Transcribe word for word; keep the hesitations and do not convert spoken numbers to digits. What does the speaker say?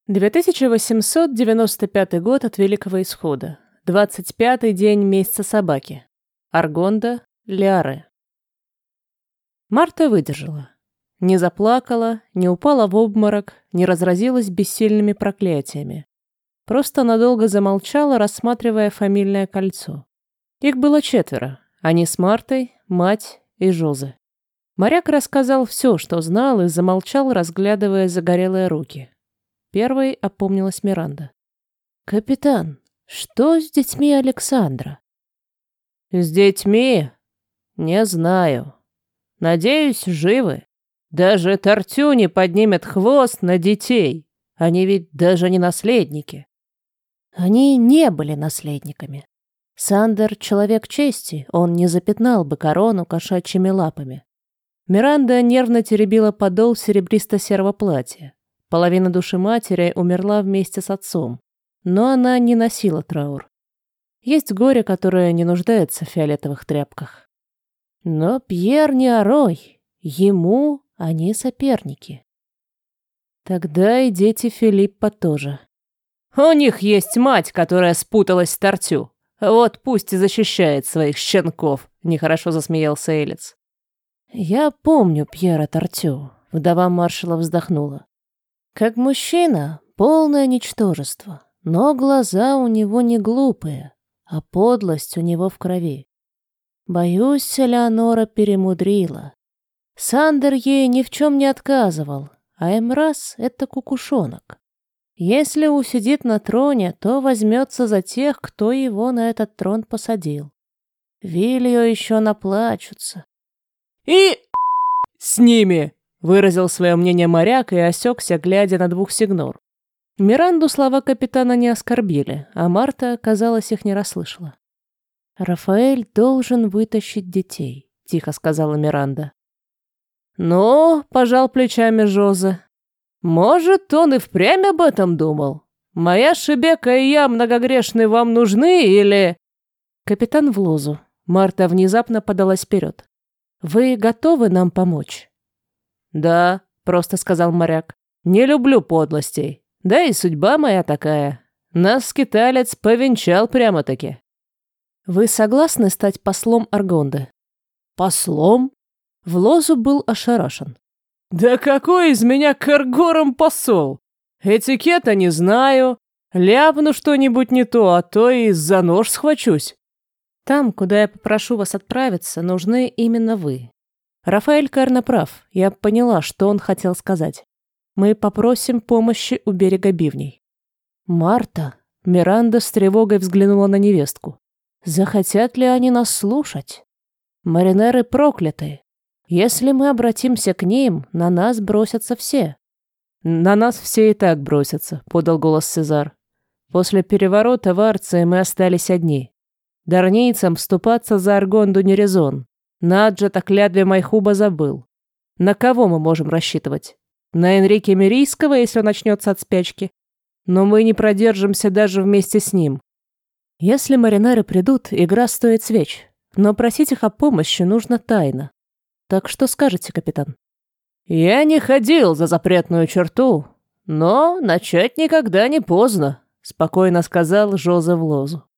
две тысячи восемьсот девяносто пятый год от Великого Исхода. двадцать пятый день месяца собаки. Аргонда, Лиары. Марта выдержала. Не заплакала, не упала в обморок, не разразилась бессильными проклятиями. Просто надолго замолчала, рассматривая фамильное кольцо. Их было четверо. Они с Мартой, мать и Жозе. Моряк рассказал все, что знал, и замолчал, разглядывая загорелые руки. Первой опомнилась Миранда. «Капитан, что с детьми Александра?» «С детьми? Не знаю. Надеюсь, живы. Даже Тортю не поднимет хвост на детей. Они ведь даже не наследники». Они не были наследниками. Сандер — человек чести, он не запятнал бы корону кошачьими лапами. Миранда нервно теребила подол серебристо-серого платья. Половина души матери умерла вместе с отцом, но она не носила траур. Есть горе, которое не нуждается в фиолетовых тряпках. Но Пьер не Орой, ему они соперники. Тогда и дети Филиппа тоже. У них есть мать, которая спуталась с Тортю. Вот пусть и защищает своих щенков, нехорошо засмеялся Элец. Я помню Пьера Тортю, вдова маршала вздохнула. Как мужчина, полное ничтожество, но глаза у него не глупые, а подлость у него в крови. Боюсь, Элеонора перемудрила. Сандер ей ни в чем не отказывал, а Эмраз — это кукушонок. Если усидит на троне, то возьмется за тех, кто его на этот трон посадил. Вильо еще наплачутся. «И с ними!» — выразил свое мнение моряк и осекся, глядя на двух сигнор. Миранду слова капитана не оскорбили, а Марта, казалось, их не расслышала. «Рафаэль должен вытащить детей», — тихо сказала Миранда. «Ну, — пожал плечами Жозе, — может, он и впрямь об этом думал. Моя Шебека и я многогрешны вам нужны или...» Капитан в лозу. Марта внезапно подалась вперед. «Вы готовы нам помочь?» «Да», — просто сказал моряк. «Не люблю подлостей. Да и судьба моя такая. Нас скиталец повенчал прямо-таки». «Вы согласны стать послом Аргонды?» «Послом?» В лозу был ошарашен. «Да какой из меня к Аргорам посол? Этикета не знаю. Ляпну что-нибудь не то, а то и за нож схвачусь». «Там, куда я попрошу вас отправиться, нужны именно вы. Рафаэль Карна прав, я поняла, что он хотел сказать. Мы попросим помощи у берега бивней». «Марта», — Миранда с тревогой взглянула на невестку. «Захотят ли они нас слушать? Маринеры прокляты. Если мы обратимся к ним, на нас бросятся все». «На нас все и так бросятся», — подал голос Сезар. «После переворота в Арции мы остались одни. Дарнийцам вступаться за Аргонду не резон. Наджат о клятве Майхуба забыл. На кого мы можем рассчитывать? На Энрике Мирийского, если он начнется от спячки? Но мы не продержимся даже вместе с ним. Если маринеры придут, игра стоит свеч, но просить их о помощи нужно тайно. Так что скажете, капитан?» «Я не ходил за запретную черту, но начать никогда не поздно», — спокойно сказал Жозе в лозу.